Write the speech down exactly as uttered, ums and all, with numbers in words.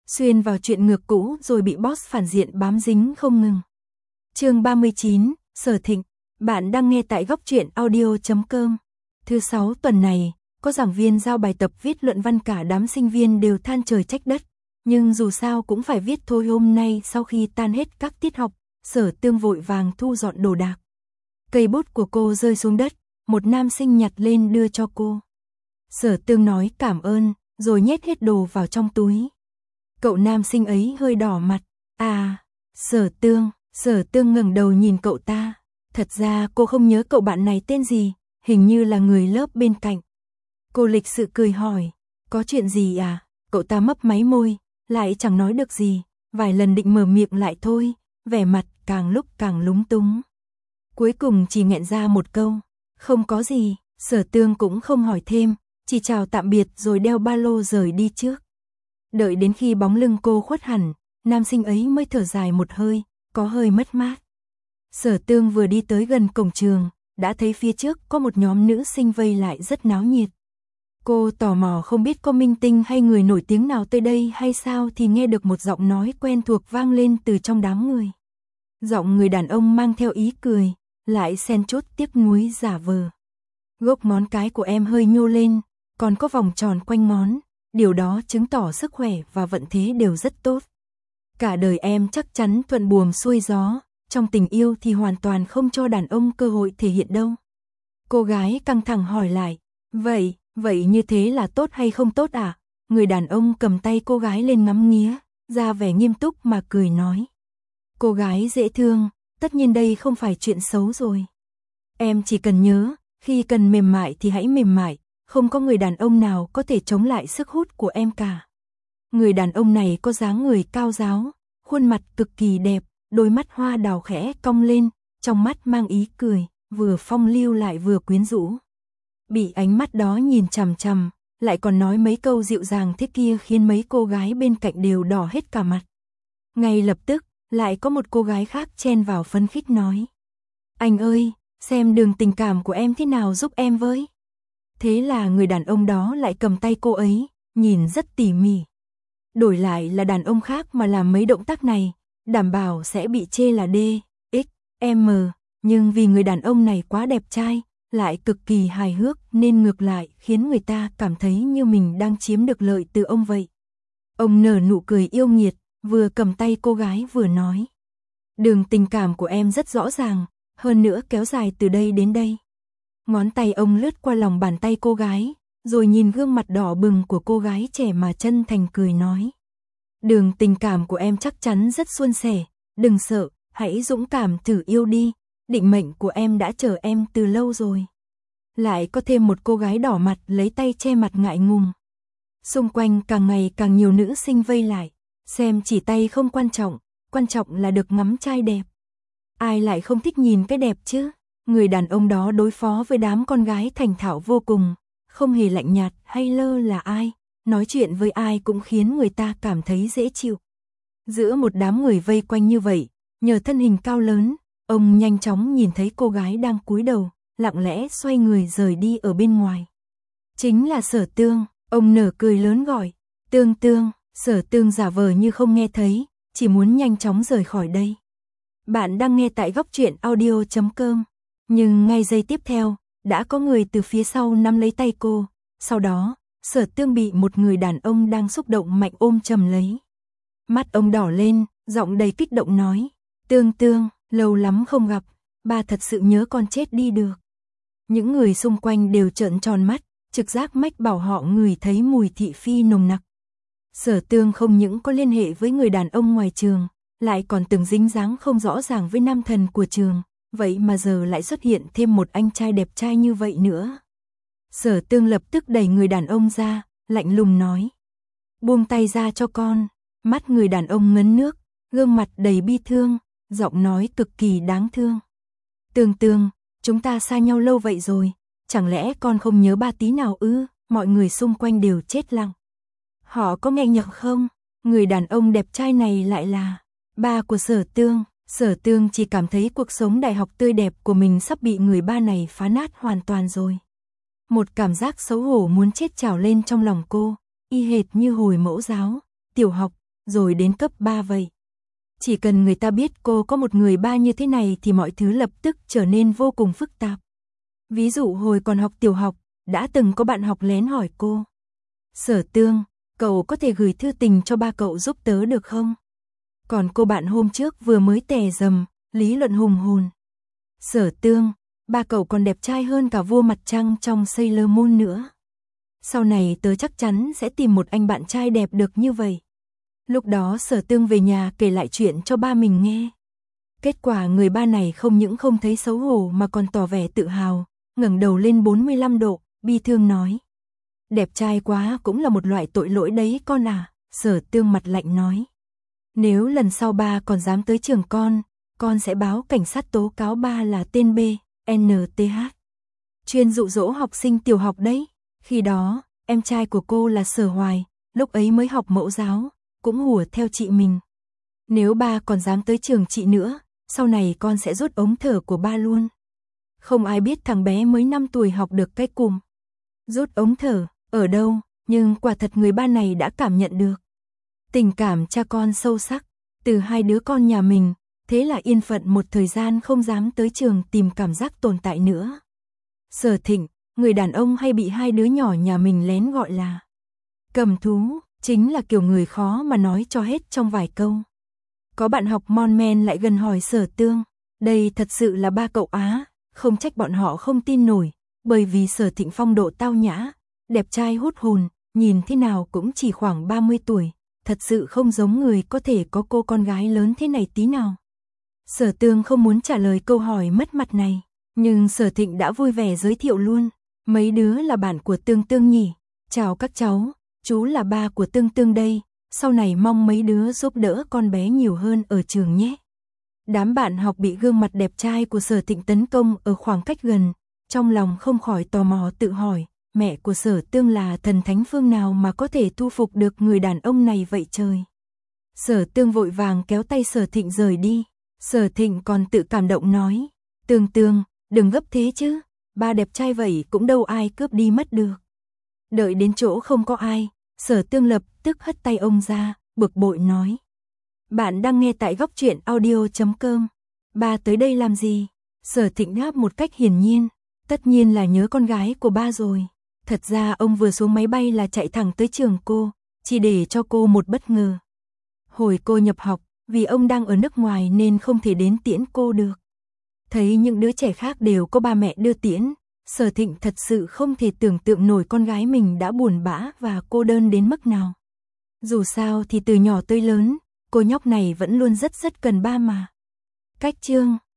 xuyên vào chuyện ngược cũ rồi bị boss phản diện bám dính không ngừng. Chương ba mươi chín, Sở Thịnh. Bạn đang nghe tại góc truyện audio chấm com. Thứ sáu tuần này, có giảng viên giao bài tập viết luận văn, cả đám sinh viên đều than trời trách đất, nhưng dù sao cũng phải viết thôi. Hôm nay sau khi tan hết các tiết học, Sở Tương vội vàng thu dọn đồ đạc. Cây bút của cô rơi xuống đất, một nam sinh nhặt lên đưa cho cô. Sở Tương nói cảm ơn, rồi nhét hết đồ vào trong túi. Cậu nam sinh ấy hơi đỏ mặt. À, Sở Tương. Sở Tương ngẩng đầu nhìn cậu ta. Thật ra cô không nhớ cậu bạn này tên gì, hình như là người lớp bên cạnh. Cô lịch sự cười hỏi, có chuyện gì à? Cậu ta mấp máy môi, lại chẳng nói được gì, vài lần định mở miệng lại thôi, vẻ mặt càng lúc càng lúng túng. Cuối cùng chỉ nghẹn ra một câu, không có gì. Sở Tương cũng không hỏi thêm, chỉ chào tạm biệt rồi đeo ba lô rời đi trước. Đợi đến khi bóng lưng cô khuất hẳn, nam sinh ấy mới thở dài một hơi, có hơi mất mát. Sở Tương vừa đi tới gần cổng trường, đã thấy phía trước có một nhóm nữ sinh vây lại rất náo nhiệt. Cô tò mò không biết có minh tinh hay người nổi tiếng nào tới đây hay sao thì nghe được một giọng nói quen thuộc vang lên từ trong đám người. Giọng người đàn ông mang theo ý cười, lại xen chút tiếc nuối giả vờ. Gốc ngón cái của em hơi nhô lên, còn có vòng tròn quanh ngón, điều đó chứng tỏ sức khỏe và vận thế đều rất tốt. Cả đời em chắc chắn thuận buồm xuôi gió, trong tình yêu thì hoàn toàn không cho đàn ông cơ hội thể hiện đâu. Cô gái căng thẳng hỏi lại, vậy, vậy như thế là tốt hay không tốt à? Người đàn ông cầm tay cô gái lên ngắm nghía, ra vẻ nghiêm túc mà cười nói. Cô gái dễ thương, tất nhiên đây không phải chuyện xấu rồi. Em chỉ cần nhớ, khi cần mềm mại thì hãy mềm mại, không có người đàn ông nào có thể chống lại sức hút của em cả. Người đàn ông này có dáng người cao ráo, khuôn mặt cực kỳ đẹp, đôi mắt hoa đào khẽ cong lên, trong mắt mang ý cười, vừa phong lưu lại vừa quyến rũ. Bị ánh mắt đó nhìn chằm chằm, lại còn nói mấy câu dịu dàng thế kia khiến mấy cô gái bên cạnh đều đỏ hết cả mặt. Ngay lập tức, lại có một cô gái khác chen vào phấn khích nói. Anh ơi, xem đường tình cảm của em thế nào giúp em với. Thế là người đàn ông đó lại cầm tay cô ấy, nhìn rất tỉ mỉ. Đổi lại là đàn ông khác mà làm mấy động tác này, đảm bảo sẽ bị chê là D, X, M, nhưng vì người đàn ông này quá đẹp trai, lại cực kỳ hài hước nên ngược lại khiến người ta cảm thấy như mình đang chiếm được lợi từ ông vậy. Ông nở nụ cười yêu nghiệt, vừa cầm tay cô gái vừa nói. Đường tình cảm của em rất rõ ràng, hơn nữa kéo dài từ đây đến đây. Ngón tay ông lướt qua lòng bàn tay cô gái, rồi nhìn gương mặt đỏ bừng của cô gái trẻ mà chân thành cười nói. Đường tình cảm của em chắc chắn rất suôn sẻ, đừng sợ, hãy dũng cảm thử yêu đi, định mệnh của em đã chờ em từ lâu rồi. Lại có thêm một cô gái đỏ mặt lấy tay che mặt ngại ngùng. Xung quanh càng ngày càng nhiều nữ sinh vây lại, xem chỉ tay không quan trọng, quan trọng là được ngắm trai đẹp. Ai lại không thích nhìn cái đẹp chứ? Người đàn ông đó đối phó với đám con gái thành thạo vô cùng, không hề lạnh nhạt hay lơ là ai, nói chuyện với ai cũng khiến người ta cảm thấy dễ chịu. Giữa một đám người vây quanh như vậy, nhờ thân hình cao lớn, ông nhanh chóng nhìn thấy cô gái đang cúi đầu, lặng lẽ xoay người rời đi ở bên ngoài. Chính là Sở Tương, ông nở cười lớn gọi, Tương Tương. Sở Tương giả vờ như không nghe thấy, chỉ muốn nhanh chóng rời khỏi đây. Bạn đang nghe tại góc truyện audio chấm com, nhưng ngay giây tiếp theo, đã có người từ phía sau nắm lấy tay cô, sau đó, Sở Tương bị một người đàn ông đang xúc động mạnh ôm chầm lấy. Mắt ông đỏ lên, giọng đầy kích động nói, Tương Tương, lâu lắm không gặp, ba thật sự nhớ con chết đi được. Những người xung quanh đều trợn tròn mắt, trực giác mách bảo họ ngửi thấy mùi thị phi nồng nặc. Sở Tương không những có liên hệ với người đàn ông ngoài trường, lại còn từng dính dáng không rõ ràng với nam thần của trường, vậy mà giờ lại xuất hiện thêm một anh trai đẹp trai như vậy nữa. Sở Tương lập tức đẩy người đàn ông ra, lạnh lùng nói. Buông tay ra cho con. Mắt người đàn ông ngấn nước, gương mặt đầy bi thương, giọng nói cực kỳ đáng thương. Tương Tương, chúng ta xa nhau lâu vậy rồi, chẳng lẽ con không nhớ ba tí nào ư? Mọi người xung quanh đều chết lặng. Họ có nghe nhầm không? Người đàn ông đẹp trai này lại là ba của Sở Tương. Sở Tương chỉ cảm thấy cuộc sống đại học tươi đẹp của mình sắp bị người ba này phá nát hoàn toàn rồi. Một cảm giác xấu hổ muốn chết trào lên trong lòng cô, y hệt như hồi mẫu giáo, tiểu học, rồi đến cấp ba vậy. Chỉ cần người ta biết cô có một người ba như thế này thì mọi thứ lập tức trở nên vô cùng phức tạp. Ví dụ hồi còn học tiểu học, đã từng có bạn học lén hỏi cô: Sở Tương, cậu có thể gửi thư tình cho ba cậu giúp tớ được không? Còn cô bạn hôm trước vừa mới tè dầm, lý luận hùng hồn: Sở Tương, ba cậu còn đẹp trai hơn cả vua mặt trăng trong Sailor Moon nữa. Sau này tớ chắc chắn sẽ tìm một anh bạn trai đẹp được như vậy. Lúc đó Sở Tương về nhà kể lại chuyện cho ba mình nghe. Kết quả người ba này không những không thấy xấu hổ mà còn tỏ vẻ tự hào, ngẩng đầu lên bốn mươi lăm độ, bi thương nói: Đẹp trai quá cũng là một loại tội lỗi đấy con à. Sở Tương mặt lạnh nói: Nếu lần sau ba còn dám tới trường con, con sẽ báo cảnh sát tố cáo ba là tên B, N T H. Chuyên dụ dỗ học sinh tiểu học đấy. Khi đó, em trai của cô là Sở Hoài, lúc ấy mới học mẫu giáo, cũng hùa theo chị mình. Nếu ba còn dám tới trường chị nữa, sau này con sẽ rút ống thở của ba luôn. Không ai biết thằng bé mới năm tuổi học được cái cùm rút ống thở ở đâu, nhưng quả thật người ba này đã cảm nhận được tình cảm cha con sâu sắc từ hai đứa con nhà mình, thế là yên phận một thời gian không dám tới trường tìm cảm giác tồn tại nữa. Sở Thịnh, người đàn ông hay bị hai đứa nhỏ nhà mình lén gọi là cầm thú, chính là kiểu người khó mà nói cho hết trong vài câu. Có bạn học mon men lại gần hỏi Sở Tương: Đây thật sự là ba cậu á? Không trách bọn họ không tin nổi, bởi vì Sở Thịnh phong độ tao nhã, đẹp trai hút hồn, nhìn thế nào cũng chỉ khoảng ba mươi tuổi, thật sự không giống người có thể có cô con gái lớn thế này tí nào. Sở Tương không muốn trả lời câu hỏi mất mặt này, nhưng Sở Thịnh đã vui vẻ giới thiệu luôn: Mấy đứa là bạn của Tương Tương nhỉ? Chào các cháu, chú là ba của Tương Tương đây, sau này mong mấy đứa giúp đỡ con bé nhiều hơn ở trường nhé. Đám bạn học bị gương mặt đẹp trai của Sở Thịnh tấn công ở khoảng cách gần, trong lòng không khỏi tò mò tự hỏi, mẹ của Sở Tương là thần thánh phương nào mà có thể thu phục được người đàn ông này vậy trời. Sở Tương vội vàng kéo tay Sở Thịnh rời đi. Sở Thịnh còn tự cảm động nói: Tương Tương, đừng gấp thế chứ, ba đẹp trai vậy cũng đâu ai cướp đi mất được. Đợi đến chỗ không có ai, Sở Tương lập tức hất tay ông ra, bực bội nói: Bạn đang nghe tại góc truyện audio chấm com. Ba tới đây làm gì? Sở Thịnh đáp một cách hiển nhiên: Tất nhiên là nhớ con gái của ba rồi. Thật ra ông vừa xuống máy bay là chạy thẳng tới trường cô, chỉ để cho cô một bất ngờ. Hồi cô nhập học, vì ông đang ở nước ngoài nên không thể đến tiễn cô được. Thấy những đứa trẻ khác đều có ba mẹ đưa tiễn, Sở Thịnh thật sự không thể tưởng tượng nổi con gái mình đã buồn bã và cô đơn đến mức nào. Dù sao thì từ nhỏ tới lớn, cô nhóc này vẫn luôn rất rất cần ba mà. Cách chương